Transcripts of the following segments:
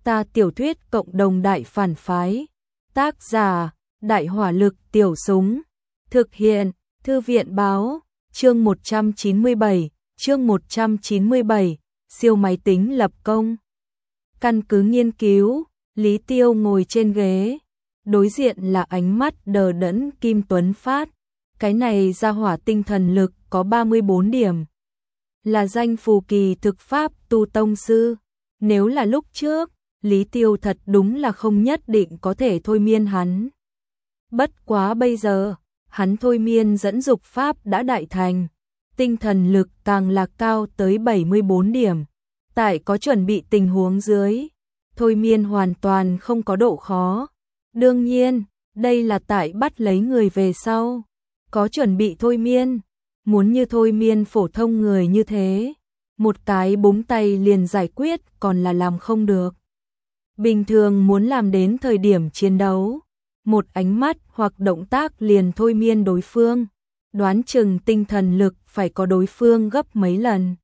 Ta tiểu thuyết cộng đồng đại phản phái. Tác giả: Đại hỏa lực tiểu súng. Thực hiện: Thư viện báo. Chương 197, chương 197, siêu máy tính lập công. Căn cứ nghiên cứu, Lý Tiêu ngồi trên ghế, đối diện là ánh mắt đờ đẫn Kim Tuấn Phát. Cái này ra hỏa tinh thần lực có 34 điểm. Là danh phù kỳ thực pháp tu tông sư. Nếu là lúc trước, Lý Tiêu thật đúng là không nhất định có thể thôi miên hắn. Bất quá bây giờ, hắn thôi miên dẫn dục pháp đã đại thành. Tinh thần lực càng là cao tới 74 điểm. Tại có chuẩn bị tình huống dưới, thôi miên hoàn toàn không có độ khó. Đương nhiên, đây là tại bắt lấy người về sau. Có chuẩn bị thôi miên, muốn như thôi miên phổ thông người như thế, một cái búng tay liền giải quyết còn là làm không được. Bình thường muốn làm đến thời điểm chiến đấu, một ánh mắt hoặc động tác liền thôi miên đối phương, đoán chừng tinh thần lực phải có đối phương gấp mấy lần.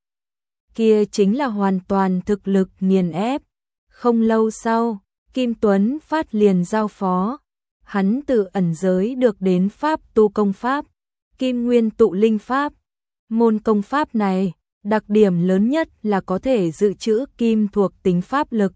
Kia chính là hoàn toàn thực lực nghiền ép. Không lâu sau, Kim Tuấn Phát liền giao phó. Hắn tự ẩn giới được đến pháp tu công pháp, Kim Nguyên tụ linh pháp. Môn công pháp này, đặc điểm lớn nhất là có thể dự trữ kim thuộc tính pháp lực.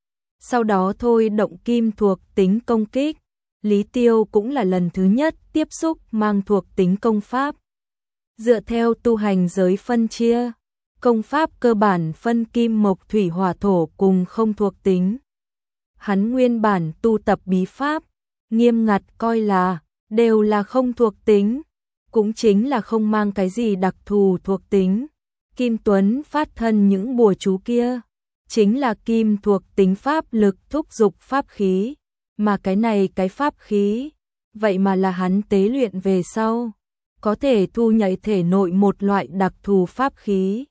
Sau đó thôi động kim thuộc tính công kích. Lý Tiêu cũng là lần thứ nhất tiếp xúc mang thuộc tính công pháp. Dựa theo tu hành giới phân chia, công pháp cơ bản phân kim mộc thủy hỏa thổ cùng không thuộc tính. Hắn nguyên bản tu tập bí pháp, nghiêm ngặt coi là đều là không thuộc tính, cũng chính là không mang cái gì đặc thù thuộc tính. Kim Tuấn Phát thân những bùa chú kia, chính là kim thuộc tính pháp lực thúc dục pháp khí, mà cái này cái pháp khí, vậy mà là hắn tế luyện về sau, có thể thu nhảy thể nội một loại đặc thù pháp khí.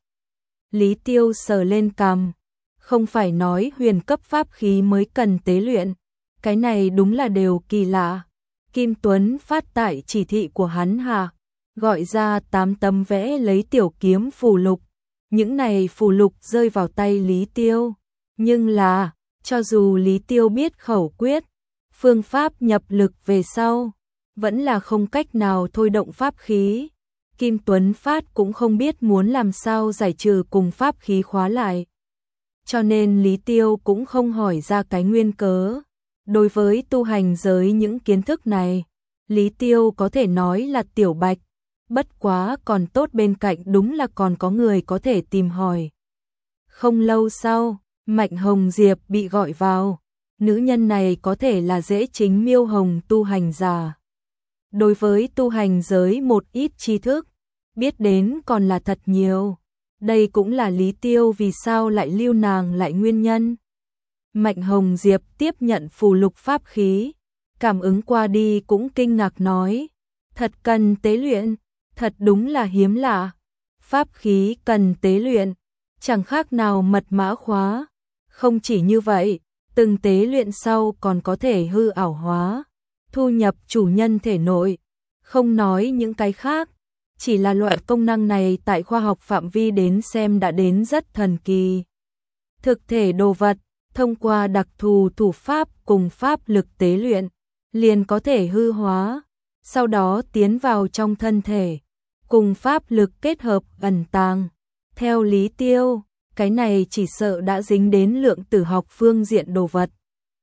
Lý Tiêu sờ lên cằm, không phải nói huyền cấp pháp khí mới cần tế luyện, cái này đúng là đều kỳ lạ. Kim Tuấn Phát tại chỉ thị của hắn hạ, gọi ra 8 tấm vẽ lấy tiểu kiếm phù lục. Những này phù lục rơi vào tay Lý Tiêu, nhưng là, cho dù Lý Tiêu biết khẩu quyết, phương pháp nhập lực về sau, vẫn là không cách nào thôi động pháp khí. Kim Tuấn Phát cũng không biết muốn làm sao giải trừ cùng pháp khí khóa lại. Cho nên Lý Tiêu cũng không hỏi ra cái nguyên cớ. Đối với tu hành giới những kiến thức này, Lý Tiêu có thể nói là tiểu bạch. Bất quá còn tốt bên cạnh đúng là còn có người có thể tìm hỏi. Không lâu sau, Mạnh Hồng Diệp bị gọi vào. Nữ nhân này có thể là dễ chính miêu hồng tu hành giả. Đối với tu hành giới một ít tri thức, biết đến còn là thật nhiều. Đây cũng là Lý Tiêu vì sao lại lưu nàng lại nguyên nhân. Mạnh Hồng Diệp tiếp nhận phù lục pháp khí, cảm ứng qua đi cũng kinh ngạc nói, thật cần tế luyện, thật đúng là hiếm lạ. Pháp khí cần tế luyện, chẳng khác nào mật mã khóa. Không chỉ như vậy, từng tế luyện sau còn có thể hư ảo hóa, thu nhập chủ nhân thể nội. Không nói những cái khác, chỉ là loại công năng này tại khoa học phạm vi đến xem đã đến rất thần kỳ. Thực thể đồ vật, thông qua đặc thù thủ pháp cùng pháp lực tế luyện, liền có thể hư hóa, sau đó tiến vào trong thân thể, cùng pháp lực kết hợp ẩn tàng. Theo Lý Tiêu, cái này chỉ sợ đã dính đến lượng tử học phương diện đồ vật.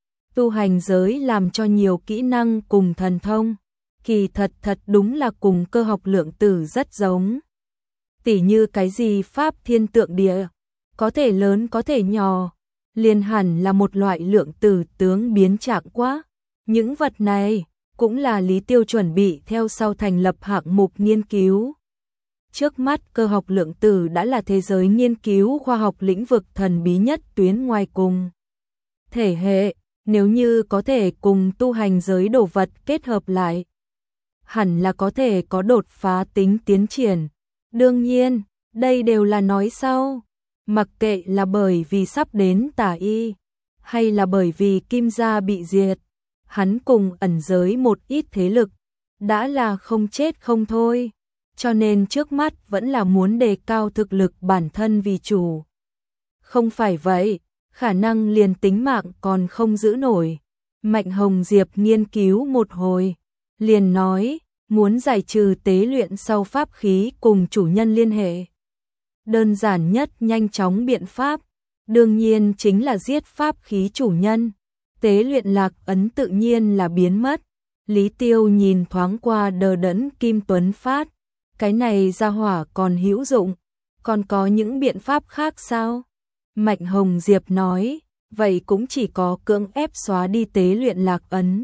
Tu hành giới làm cho nhiều kỹ năng cùng thần thông, kỳ thật đúng là cùng cơ học lượng tử rất giống. Tỉ như cái gì pháp thiên tượng địa, có thể lớn có thể nhỏ, liền hẳn là một loại lượng tử tướng biến trạng quá. Những vật này cũng là Lý Tiêu chuẩn bị theo sau thành lập hạng mục nghiên cứu. Trước mắt cơ học lượng tử đã là thế giới nghiên cứu khoa học lĩnh vực thần bí nhất tuyến ngoài cùng. Thể hệ, nếu như có thể cùng tu hành giới đồ vật kết hợp lại, hẳn là có thể có đột phá tính tiến triển. Đương nhiên, đây đều là nói sau. Mặc kệ là bởi vì sắp đến tả y, hay là bởi vì Kim gia bị diệt, hắn cùng ẩn giới một ít thế lực, đã là không chết không thôi. Cho nên trước mắt vẫn là muốn đề cao thực lực bản thân vì chủ. Không phải vậy, khả năng liền tính mạng còn không giữ nổi. Mạnh Hồng Diệp nghiên cứu một hồi, liền nói, muốn giải trừ tế luyện sau pháp khí cùng chủ nhân liên hệ. Đơn giản nhất nhanh chóng biện pháp, đương nhiên chính là giết pháp khí chủ nhân. Tế luyện lạc ấn tự nhiên là biến mất. Lý Tiêu nhìn thoáng qua đờ đẫn Kim Tuấn Phát, cái này ra hỏa còn hữu dụng, còn có những biện pháp khác sao? Mạnh Hồng Diệp nói, vậy cũng chỉ có cưỡng ép xóa đi tế luyện lạc ấn.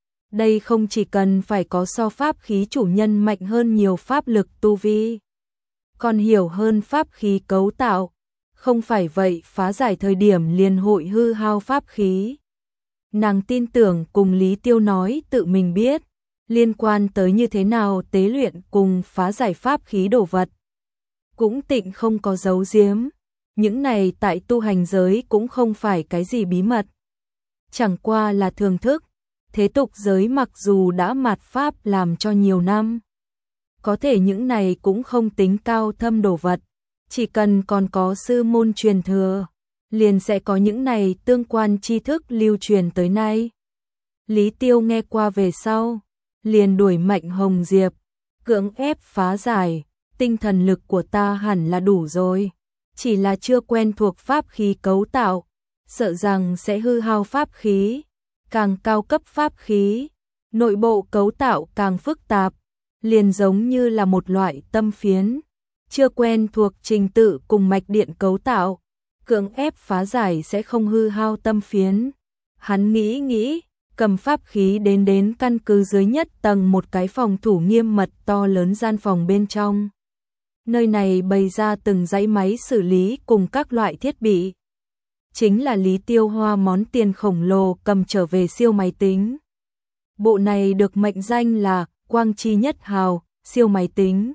Đây không chỉ cần phải có so pháp khí chủ nhân mạnh hơn nhiều pháp lực tu vi, còn hiểu hơn pháp khí cấu tạo, không phải vậy phá giải thời điểm liền hội hư hao pháp khí. Nàng tin tưởng cùng Lý Tiêu nói tự mình biết, liên quan tới như thế nào tế luyện cùng phá giải pháp khí đồ vật. Cũng tịnh không có giấu giếm, những này tại tu hành giới cũng không phải cái gì bí mật. Chẳng qua là thường thức, thế tục giới mặc dù đã mạt pháp làm cho nhiều năm, có thể những này cũng không tính cao thâm đồ vật, chỉ cần còn có sư môn truyền thừa, liền sẽ có những này tương quan tri thức lưu truyền tới nay. Lý Tiêu nghe qua về sau, liền đuổi Mạnh Hồng Diệp, cưỡng ép phá giải, tinh thần lực của ta hẳn là đủ rồi, chỉ là chưa quen thuộc pháp khí cấu tạo, sợ rằng sẽ hư hao pháp khí, càng cao cấp pháp khí, nội bộ cấu tạo càng phức tạp, liền giống như là một loại tâm phiến, chưa quen thuộc trình tự cùng mạch điện cấu tạo, cưỡng ép phá giải sẽ không hư hao tâm phiến. Hắn nghĩ, cầm pháp khí đến căn cứ dưới nhất tầng một cái phòng thủ nghiêm mật to lớn gian phòng bên trong. Nơi này bày ra từng dãy máy xử lý cùng các loại thiết bị. Chính là Lý Tiêu hoa món tiền khổng lồ cầm trở về siêu máy tính. Bộ này được mệnh danh là Quang Chi Nhất Hào, siêu máy tính.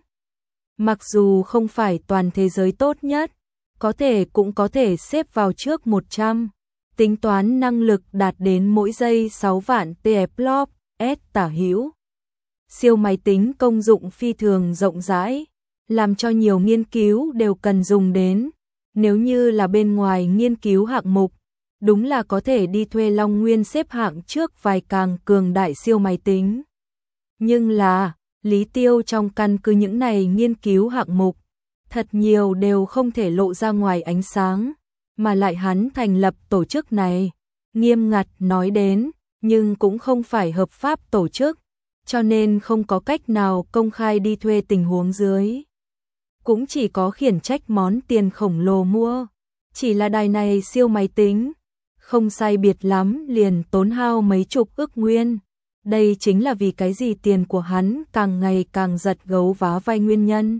Mặc dù không phải toàn thế giới tốt nhất, có thể cũng có thể xếp vào trước 100. Tính toán năng lực đạt đến mỗi giây 6 vạn TFLOP S tả hữu. Siêu máy tính công dụng phi thường rộng rãi, làm cho nhiều nghiên cứu đều cần dùng đến. Nếu như là bên ngoài nghiên cứu hạng mục, đúng là có thể đi thuê Long Nguyên xếp hạng trước vài càng cường đại siêu máy tính. Nhưng là, Lý Tiêu trong căn cứ những này nghiên cứu hạng mục, thật nhiều đều không thể lộ ra ngoài ánh sáng, mà lại hắn thành lập tổ chức này, nghiêm ngặt nói đến, nhưng cũng không phải hợp pháp tổ chức, cho nên không có cách nào công khai đi thuê tình huống dưới. Cũng chỉ có khiển trách món tiền khổng lồ mua, chỉ là đài này siêu máy tính, không sai biệt lắm liền tốn hao mấy chục ức nguyên. Đây chính là vì cái gì tiền của hắn càng ngày càng giật gấu vá vai nguyên nhân.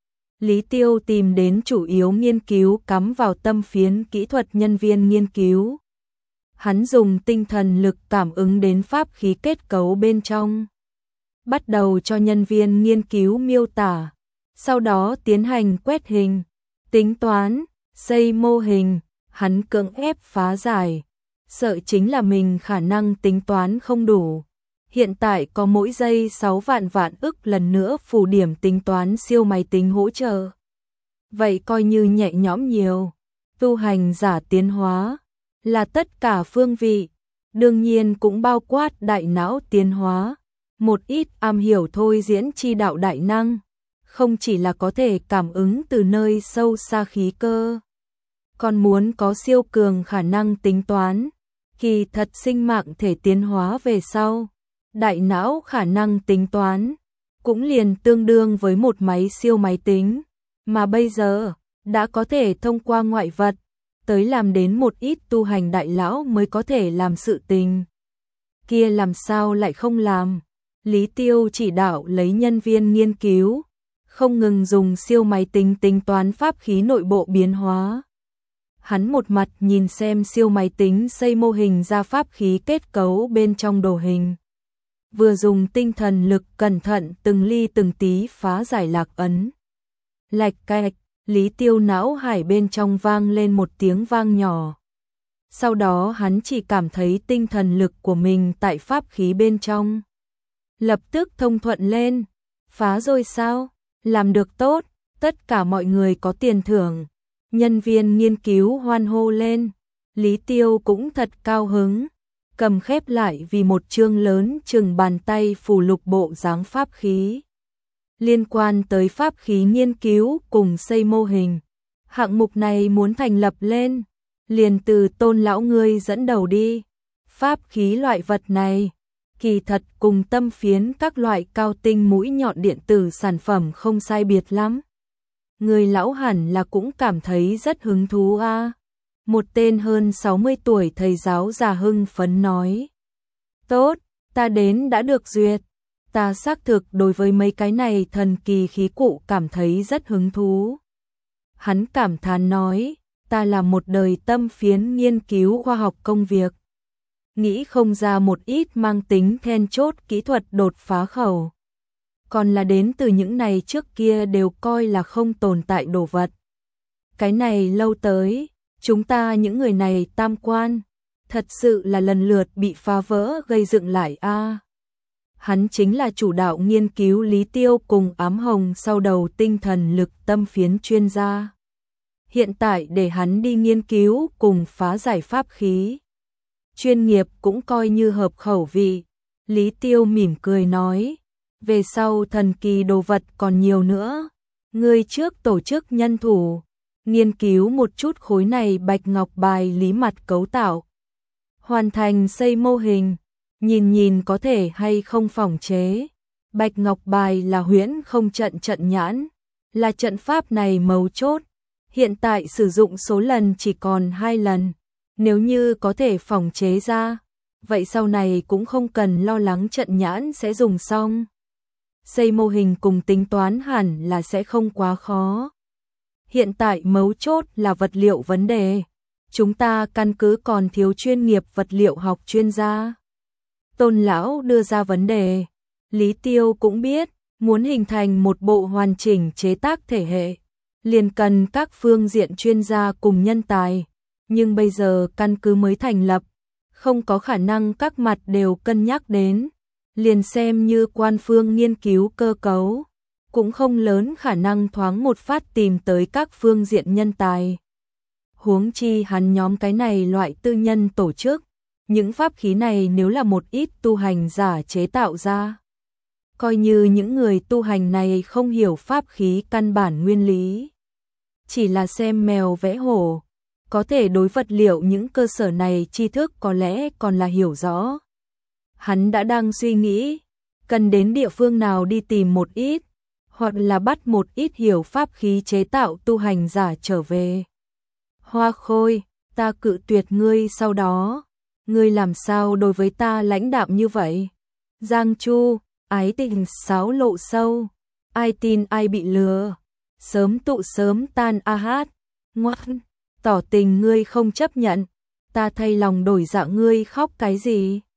Lý Tiêu tìm đến chủ yếu nghiên cứu cắm vào tâm phiến kỹ thuật nhân viên nghiên cứu. Hắn dùng tinh thần lực cảm ứng đến pháp khí kết cấu bên trong. Bắt đầu cho nhân viên nghiên cứu miêu tả, sau đó tiến hành quét hình, tính toán, xây mô hình, hắn cưỡng ép phá giải. Sợ chính là mình khả năng tính toán không đủ. Hiện tại có mỗi giây 6 vạn ức lần nữa phủ điểm tính toán siêu máy tính hỗ trợ. Vậy coi như nhẹ nhõm nhiều. Tu hành giả tiến hóa là tất cả phương vị, đương nhiên cũng bao quát đại não tiến hóa. Một ít am hiểu thôi diễn chi đạo đại năng, không chỉ là có thể cảm ứng từ nơi sâu xa khí cơ, còn muốn có siêu cường khả năng tính toán. Kỳ thật sinh mạng thể tiến hóa về sau, đại não khả năng tính toán cũng liền tương đương với một máy siêu máy tính, mà bây giờ đã có thể thông qua ngoại vật tới làm đến một ít tu hành đại lão mới có thể làm sự tình. Kia làm sao lại không làm? Lý Tiêu chỉ đạo lấy nhân viên nghiên cứu, không ngừng dùng siêu máy tính tính toán pháp khí nội bộ biến hóa. Hắn một mặt nhìn xem siêu máy tính xây mô hình ra pháp khí kết cấu bên trong đồ hình, vừa dùng tinh thần lực cẩn thận từng ly từng tí phá giải lạc ấn. Lạch cạch, Lý Tiêu não hải bên trong vang lên một tiếng vang nhỏ. Sau đó hắn chỉ cảm thấy tinh thần lực của mình tại pháp khí bên trong lập tức thông thuận lên. Phá rồi sao? Làm được tốt, tất cả mọi người có tiền thưởng. Nhân viên nghiên cứu hoan hô lên. Lý Tiêu cũng thật cao hứng, cầm khép lại vì một chương lớn chừng bàn tay phù lục bộ dáng pháp khí. Liên quan tới pháp khí nghiên cứu cùng xây mô hình. Hạng mục này muốn thành lập lên, liền từ Tôn lão ngươi dẫn đầu đi. Pháp khí loại vật này, kỳ thật cùng tâm phiến các loại cao tinh mũi nhọn điện tử sản phẩm không sai biệt lắm. Người lão hẳn là cũng cảm thấy rất hứng thú a. Một tên hơn 60 tuổi thầy giáo già hưng phấn nói. Tốt, ta đến đã được duyệt. Ta xác thực đối với mấy cái này thần kỳ khí cụ cảm thấy rất hứng thú. Hắn cảm thán nói, ta là một đời tâm phiến nghiên cứu khoa học công việc. Nghĩ không ra một ít mang tính then chốt kỹ thuật đột phá khẩu. Còn là đến từ những này trước kia đều coi là không tồn tại đồ vật. Cái này lâu tới, chúng ta những người này tam quan, thật sự là lần lượt bị phá vỡ gây dựng lại a. Hắn chính là chủ đạo nghiên cứu Lý Tiêu cùng ám hồng sau đầu tinh thần lực tâm phiến chuyên gia. Hiện tại để hắn đi nghiên cứu cùng phá giải pháp khí. Chuyên nghiệp cũng coi như hợp khẩu vị. Lý Tiêu mỉm cười nói, về sau thần kỳ đồ vật còn nhiều nữa. Ngươi trước tổ chức nhân thủ, nghiên cứu một chút khối này bạch ngọc bài lý mặt cấu tạo. Hoàn thành xây mô hình, nhìn nhìn có thể hay không phỏng chế. Bạch ngọc bài là huyễn không trận nhãn, là trận pháp này mấu chốt. Hiện tại sử dụng số lần chỉ còn 2 lần. Nếu như có thể phỏng chế ra, vậy sau này cũng không cần lo lắng trận nhãn sẽ dùng xong. Xây mô hình cùng tính toán hẳn là sẽ không quá khó. Hiện tại mấu chốt là vật liệu vấn đề. Chúng ta căn cứ còn thiếu chuyên nghiệp vật liệu học chuyên gia. Tôn lão đưa ra vấn đề. Lý Tiêu cũng biết, muốn hình thành một bộ hoàn chỉnh chế tác thể hệ, liền cần các phương diện chuyên gia cùng nhân tài. Nhưng bây giờ căn cứ mới thành lập, không có khả năng các mặt đều cân nhắc đến. Liền xem như quan phương nghiên cứu cơ cấu, cũng không lớn khả năng thoáng một phát tìm tới các phương diện nhân tài. Huống chi hắn nhóm cái này loại tư nhân tổ chức, những pháp khí này nếu là một ít tu hành giả chế tạo ra, coi như những người tu hành này không hiểu pháp khí căn bản nguyên lý, chỉ là xem mèo vẽ hổ, có thể đối vật liệu những cơ sở này tri thức có lẽ còn là hiểu rõ. Hắn đã đang suy nghĩ, cần đến địa phương nào đi tìm một ít, hoặc là bắt một ít hiểu pháp khí chế tạo tu hành giả trở về. Hoa Khôi, ta cự tuyệt ngươi sau đó, ngươi làm sao đối với ta lãnh đạm như vậy? Giang Chu, ái tình sáo lộ sâu, ai tin ai bị lừa, sớm tụ sớm tan a hát, ngoan, tỏ tình ngươi không chấp nhận, ta thay lòng đổi dạ ngươi khóc cái gì?